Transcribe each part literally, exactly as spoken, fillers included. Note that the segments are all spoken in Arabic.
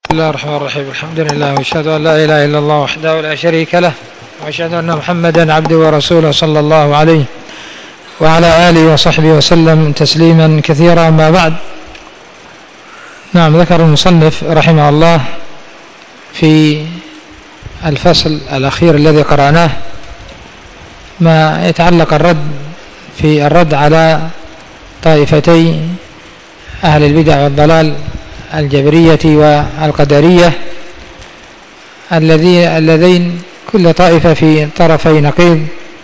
بسم الله الرحمن الرحيم. الحمد لله واشهد ان لا اله الا الله وحده لا شريك له، واشهد ان محمدا عبده ورسوله صلى الله عليه وعلى اله وصحبه وسلم تسليما كثيرا. ما بعد، نعم، ذكر المصنف رحمه الله في الفصل الأخير الذي قرأناه ما يتعلق الرد في الرد على طائفتي أهل البدع والضلال، الجبرية والقدرية، اللذين كل طائفة في طرفي نقيض.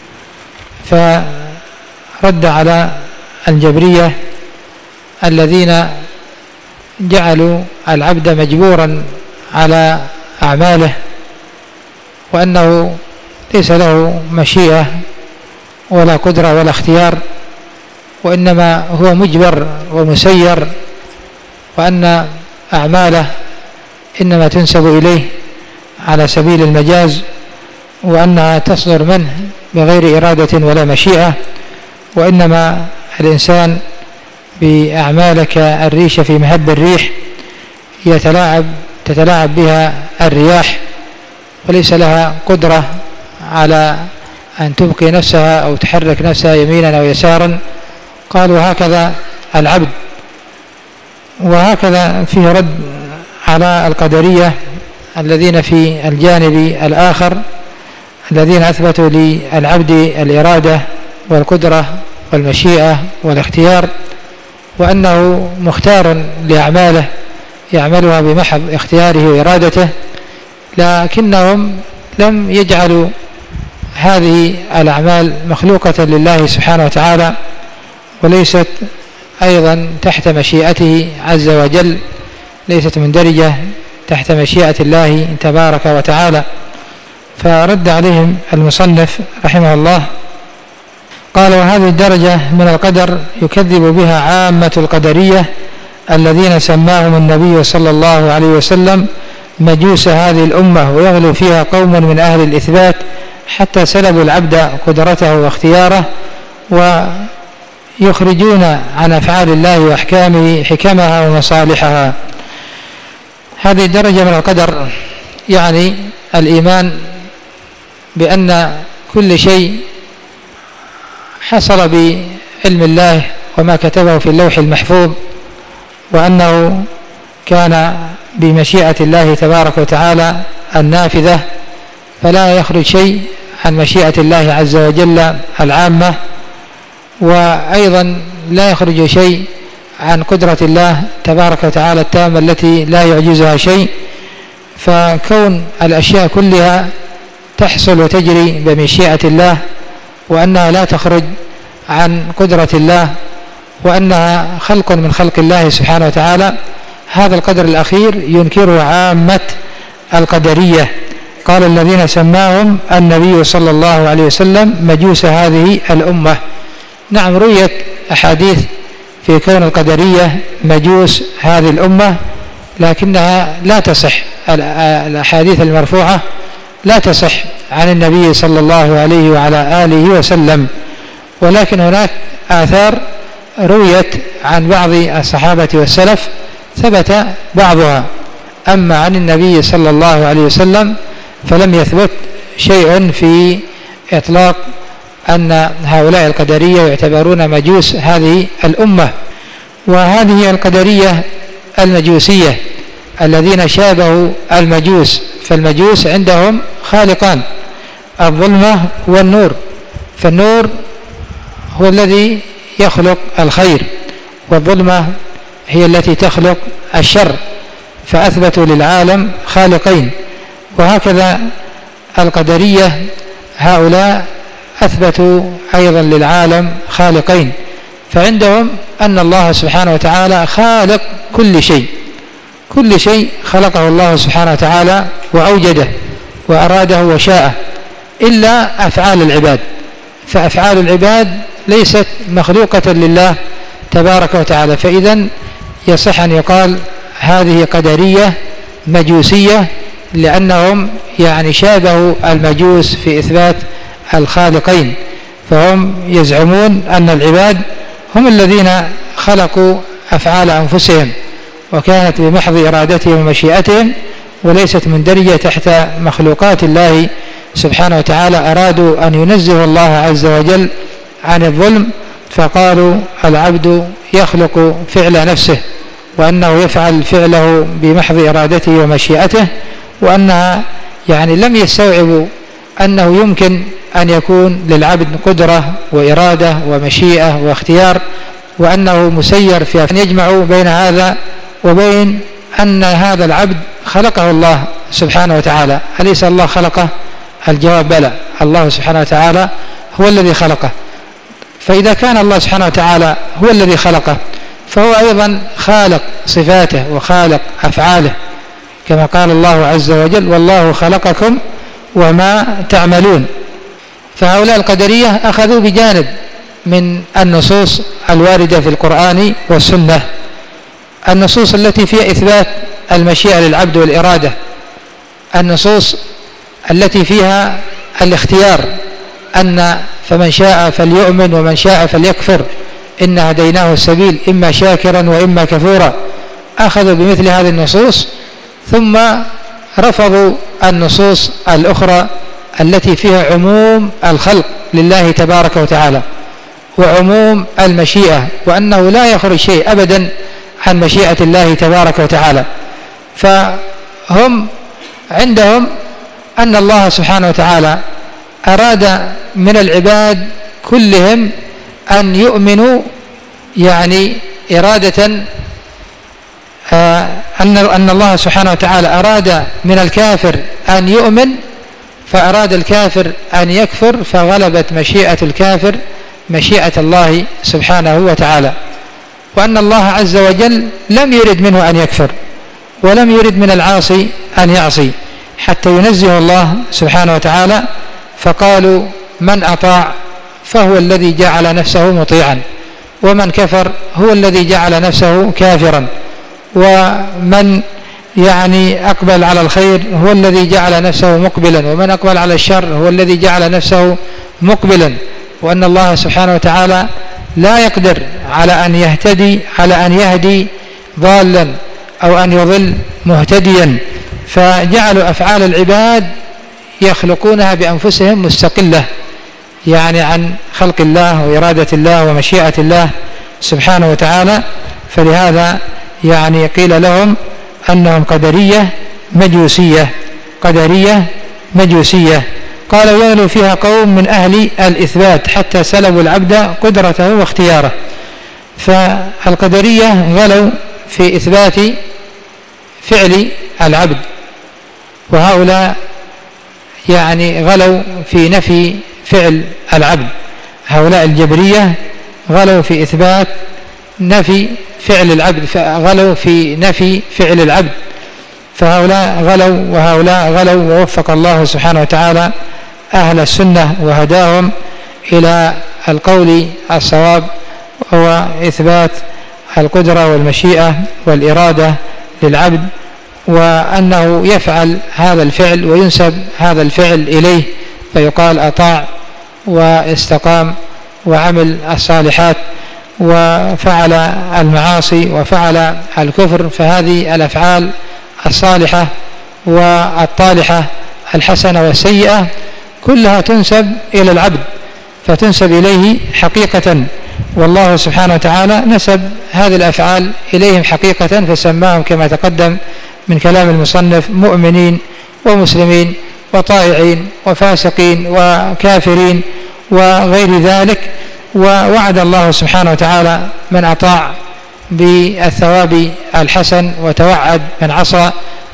فرد على الجبرية الذين جعلوا العبد مجبورا على أعماله، وأنه ليس له مشيئة ولا قدرة ولا اختيار، وإنما هو مجبر ومسير، وأن أعماله إنما تنسب إليه على سبيل المجاز، وأنها تصدر منه بغير إرادة ولا مشيئة، وإنما الإنسان بأعمال كالريشة في مهب الريح يتلاعب تتلاعب بها الرياح، وليس لها قدرة على أن تبقي نفسها أو تحرك نفسها يمينا أو يسارا. قالوا هكذا العبد. وهكذا فيه رد على القدرية الذين في الجانب الآخر، الذين أثبتوا للعبد الإرادة والقدرة والمشيئة والاختيار، وأنه مختار لأعماله يعملها بمحض اختياره وإرادته، لكنهم لم يجعلوا هذه الأعمال مخلوقة لله سبحانه وتعالى، وليست أيضا تحت مشيئته عز وجل، ليست مندرجة تحت مشيئة الله تبارك وتعالى. فرد عليهم المصنف رحمه الله، قال: وهذه الدرجة من القدر يكذب بها عامة القدرية الذين سماهم النبي صلى الله عليه وسلم مجوس هذه الأمة، ويغلو فيها قوم من أهل الإثبات حتى سلبوا العبد قدرته واختياره، ويخرجون عن أفعال الله وأحكامه حكمها ومصالحها. هذه الدرجة من القدر يعني الإيمان بأن كل شيء حصل بعلم الله وما كتبه في اللوح المحفوظ، وأنه كان بمشيئة الله تبارك وتعالى النافذة، فلا يخرج شيء عن مشيئة الله عز وجل العامة، وأيضا لا يخرج شيء عن قدرة الله تبارك وتعالى التامة التي لا يعجزها شيء. فكون الأشياء كلها تحصل وتجري بمشيئة الله، وأنها لا تخرج عن قدرة الله، وأنها خلق من خلق الله سبحانه وتعالى، هذا القدر الأخير ينكره عامة القدرية. قال: الذين سماهم النبي صلى الله عليه وسلم مجوس هذه الأمة. نعم، رويت أحاديث في كون القدرية مجوس هذه الأمة، لكنها لا تصح، الأحاديث المرفوعة لا تصح عن النبي صلى الله عليه وعلى آله وسلم، ولكن هناك آثار رويت عن بعض الصحابة والسلف ثبت بعضها، أما عن النبي صلى الله عليه وسلم فلم يثبت شيء في إطلاق أن هؤلاء القدرية يعتبرون مجوس هذه الأمة. وهذه القدرية المجوسية الذين شابهوا المجوس، فالمجوس عندهم خالقان، الظلمة والنور، فالنور هو الذي يخلق الخير، والظلمة هي التي تخلق الشر، فأثبتوا للعالم خالقين. وهكذا القدرية هؤلاء أثبتوا أيضا للعالم خالقين، فعندهم أن الله سبحانه وتعالى خالق كل شيء، كل شيء خلقه الله سبحانه وتعالى وأوجده وأراده وشاءه، إلا أفعال العباد، فأفعال العباد ليست مخلوقة لله تبارك وتعالى. فإذن يصح أن يقال هذه قدرية مجوسية، لأنهم يعني شابهوا المجوس في إثبات الخالقين، فهم يزعمون أن العباد هم الذين خلقوا أفعال أنفسهم، وكانت بمحض إرادتهم ومشيئتهم وليست مندرجة تحت مخلوقات الله سبحانه وتعالى. أرادوا أن ينزهوا الله عز وجل عن الظلم، فقالوا العبد يخلق فعل نفسه، وأنه يفعل فعله بمحض إرادته ومشيئته، وأنها يعني لم يستوعبوا أنه يمكن أن يكون للعبد قدرة وإرادة ومشيئة واختيار، وأنه مسير في أن يجمعوا بين هذا وبين أن هذا العبد خلقه الله سبحانه وتعالى. أليس الله خلقه؟ الجواب بلى، الله سبحانه وتعالى هو الذي خلقه. فإذا كان الله سبحانه وتعالى هو الذي خلقه، فهو أيضا خالق صفاته وخالق أفعاله، كما قال الله عز وجل: والله خلقكم وما تعملون. فهؤلاء القدرية أخذوا بجانب من النصوص الواردة في القرآن والسنة، النصوص التي فيها إثبات المشيئة للعبد والإرادة، النصوص التي فيها الاختيار، أن فمن شاء فليؤمن ومن شاء فليكفر إن هديناه السبيل إما شاكرا وإما كفورا. أخذوا بمثل هذه النصوص، ثم رفضوا النصوص الأخرى التي فيها عموم الخلق لله تبارك وتعالى وعموم المشيئة، وأنه لا يخرج شيء أبدا عن مشيئة الله تبارك وتعالى. فهم عندهم أن الله سبحانه وتعالى أراد من العباد كلهم أن يؤمنوا، يعني إرادة أن أن الله سبحانه وتعالى أراد من الكافر أن يؤمن، فأراد الكافر أن يكفر، فغلبت مشيئة الكافر مشيئة الله سبحانه وتعالى. وأن الله عز وجل لم يرد منه أن يكفر، ولم يرد من العاصي أن يعصي، حتى ينزه الله سبحانه وتعالى. فقالوا: من أطاع فهو الذي جعل نفسه مطيعا، ومن كفر هو الذي جعل نفسه كافرا، ومن يعني أقبل على الخير هو الذي جعل نفسه مقبلا، ومن أقبل على الشر هو الذي جعل نفسه مقبلا. وأن الله سبحانه وتعالى لا يقدر على أن يهتدي على أن يهدي ضالا أو أن يضل مهتديا، فجعلوا أفعال العباد يخلقونها بأنفسهم مستقلة، يعني عن خلق الله وإرادة الله ومشيئة الله سبحانه وتعالى. فلهذا يعني قيل لهم أنهم قدرية مجوسية، قدرية مجوسية. قال: وغلوا فيها قوم من أهل الإثبات حتى سلبوا العبد قدرته واختياره. فالقدرية غلوا في إثبات فعل العبد، وهؤلاء يعني غلوا في نفي فعل العبد. هؤلاء الجبرية غلوا في إثبات نفي فعل العبد، غلوا في نفي فعل العبد. فهؤلاء غلوا وهؤلاء غلوا، ووفق الله سبحانه وتعالى أهل السنة وهداهم إلى القول الصواب، هو إثبات القدرة والمشيئة والإرادة للعبد، وأنه يفعل هذا الفعل وينسب هذا الفعل إليه، فيقال أطاع واستقام وعمل الصالحات وفعل المعاصي وفعل الكفر. فهذه الأفعال الصالحة والطالحة الحسنة والسيئة كلها تنسب إلى العبد، فتنسب إليه حقيقة، والله سبحانه وتعالى نسب هذه الأفعال إليهم حقيقة، فسماهم كما تقدم من كلام المصنف مؤمنين ومسلمين وطائعين وفاسقين وكافرين وغير ذلك. ووعد الله سبحانه وتعالى من أطاع بالثواب الحسن، وتوعد من عصى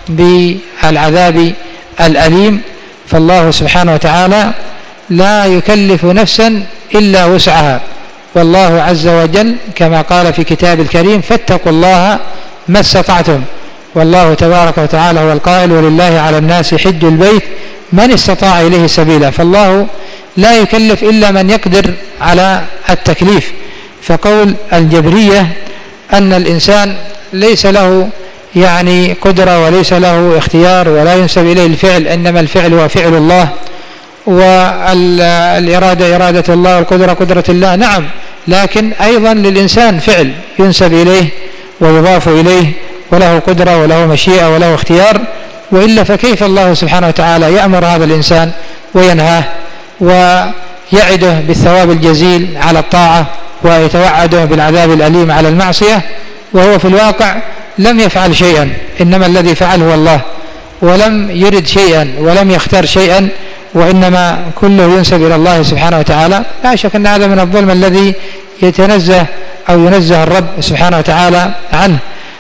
بالعذاب الأليم. فالله سبحانه وتعالى لا يكلف نفسا إلا وسعها، والله عز وجل كما قال في كتاب الكريم: فاتقوا الله ما استطعتم. والله تبارك وتعالى هو القائل: ولله على الناس حج البيت من استطاع إليه سبيلا. فالله لا يكلف إلا من يقدر على التكليف. فقول الجبرية أن الإنسان ليس له يعني قدرة وليس له اختيار ولا ينسب إليه الفعل، إنما الفعل هو فعل الله، والإرادة إرادة الله، والقدرة قدرة الله، نعم، لكن أيضا للإنسان فعل ينسب إليه ويضاف إليه وله قدرة وله مشيئة وله اختيار، وإلا فكيف الله سبحانه وتعالى يأمر هذا الإنسان وينهاه ويعده بالثواب الجزيل على الطاعة ويتوعده بالعذاب الأليم على المعصية، وهو في الواقع لم يفعل شيئا، إنما الذي فعله هو الله، ولم يرد شيئا ولم يختار شيئا، وإنما كله ينسب إلى الله سبحانه وتعالى. لا شك أن هذا من الظلم الذي يتنزه أو ينزه الرب سبحانه وتعالى عنه.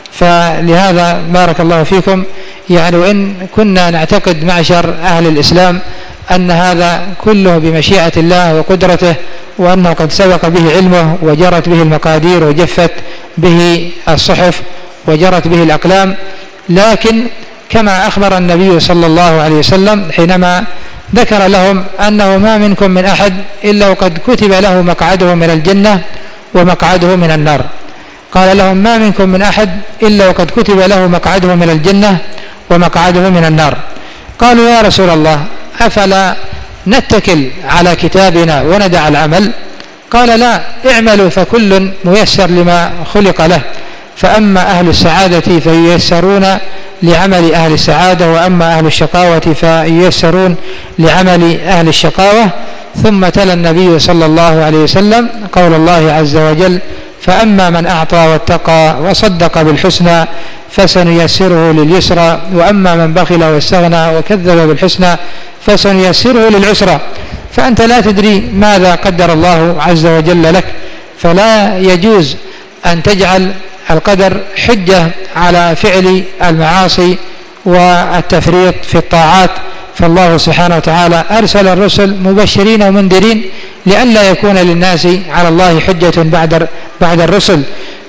فلهذا بارك الله فيكم، يعني وإن كنا نعتقد معشر أهل الإسلام أن هذا كله بمشيئة الله وقدرته، وأنه قد سبق به علمه وجرت به المقادير وجفت به الصحف وجرت به الأقلام، لكن كما أخبر النبي صلى الله عليه وسلم حينما ذكر لهم أنه ما منكم من أحد إلا وقد كتب له مقعده من الجنة ومقعده من النار. قال لهم ما منكم من أحد إلا وقد كتب له مقعده من الجنة ومقعده من النار. قالوا يا رسول الله أفلا نتكل على كتابنا وندع العمل؟ قال لا، اعملوا فكل ميسر لما خلق له، فأما أهل السعادة فييسرون لعمل أهل السعادة، وأما أهل الشقاوة فييسرون لعمل أهل الشقاوة. ثم تلا النبي صلى الله عليه وسلم قول الله عز وجل فأما من أعطى واتقى وصدق بالحسنى فسنيسره لليسرى، وأما من بخل واستغنى وكذب بالحسنى فسنيسره للعسرى. فأنت لا تدري ماذا قدر الله عز وجل لك، فلا يجوز أن تجعل القدر حجة على فعل المعاصي والتفريط في الطاعات. فالله سبحانه وتعالى أرسل الرسل مبشرين ومنذرين لئلا يكون للناس على الله حجة بعد بعد الرسل.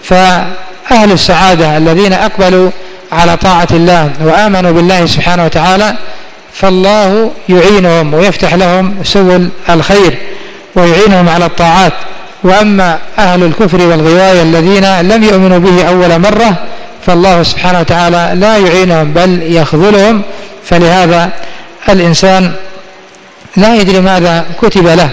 فأهل السعادة الذين أقبلوا على طاعة الله وآمنوا بالله سبحانه وتعالى فالله يعينهم ويفتح لهم سبل الخير ويعينهم على الطاعات. وأما أهل الكفر والغواية الذين لم يؤمنوا به أول مرة فالله سبحانه وتعالى لا يعينهم بل يخذلهم. فلهذا الإنسان لا يدري ماذا كتب له،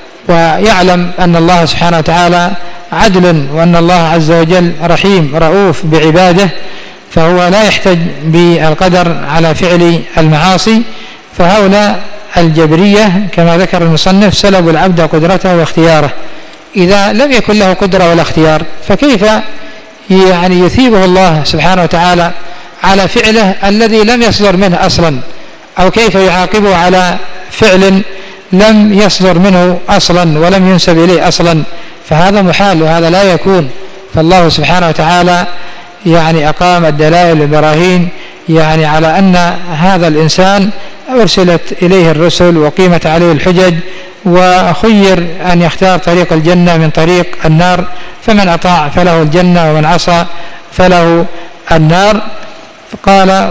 ويعلم أن الله سبحانه وتعالى عدل، وأن الله عز وجل رحيم رؤوف بعباده، فهو لا يحتج بالقدر على فعل المعاصي. فهؤلاء الجبرية كما ذكر المصنف سلبوا العبد قدرته واختياره. إذا لم يكن له قدرة ولا اختيار فكيف يعني يثيبه الله سبحانه وتعالى على فعله الذي لم يصدر منه أصلا، أو كيف يعاقبه على فعل لم يصدر منه أصلا ولم ينسب إليه أصلا؟ فهذا محال وهذا لا يكون. فالله سبحانه وتعالى يعني أقام الدلائل والبراهين يعني على أن هذا الإنسان أرسلت إليه الرسل وقيمت عليه الحجج، وخير أن يختار طريق الجنة من طريق النار، فمن أطاع فله الجنة ومن عصى فله النار. قال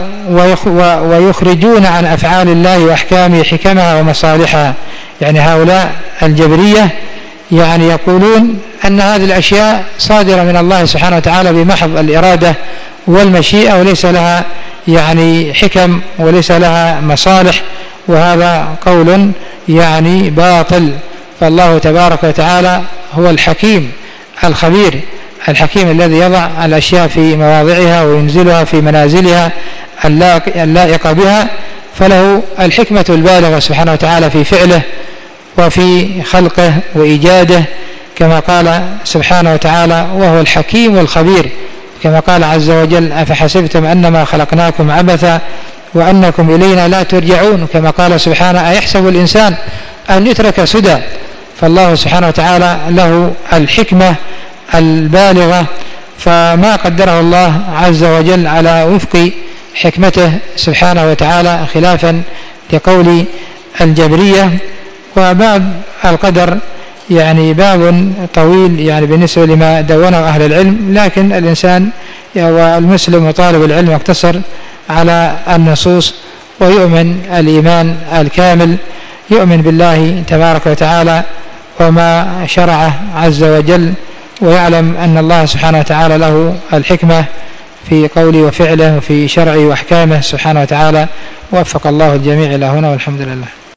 ويخرجون عن أفعال الله وأحكامه حكمها ومصالحها. يعني هؤلاء الجبرية يعني يقولون أن هذه الأشياء صادرة من الله سبحانه وتعالى بمحض الإرادة والمشيئة، وليس لها يعني حكم وليس لها مصالح، وهذا قول يعني باطل. فالله تبارك وتعالى هو الحكيم الخبير، الحكيم الذي يضع الأشياء في مواضعها وينزلها في منازلها اللائقة بها، فله الحكمة البالغة سبحانه وتعالى في فعله وفي خلقه وإيجاده، كما قال سبحانه وتعالى وهو الحكيم الخبير، كما قال عز وجل أفحسبتم أنما خلقناكم عبثا وأنكم إلينا لا ترجعون، كما قال سبحانه أيحسب الإنسان أن يترك سدى. فالله سبحانه وتعالى له الحكمة البالغة، فما قدره الله عز وجل على وفق حكمته سبحانه وتعالى، خلافا لقول الجبرية. وباب القدر يعني باب طويل يعني بالنسبة لما دونه أهل العلم، لكن الإنسان والمسلم وطالب العلم يقتصر على النصوص ويؤمن الإيمان الكامل، يؤمن بالله تبارك وتعالى وما شرعه عز وجل، ويعلم أن الله سبحانه وتعالى له الحكمة في قوله وفعله وفي شرعه وأحكامه سبحانه وتعالى. وفق الله الجميع إلى هنا والحمد لله.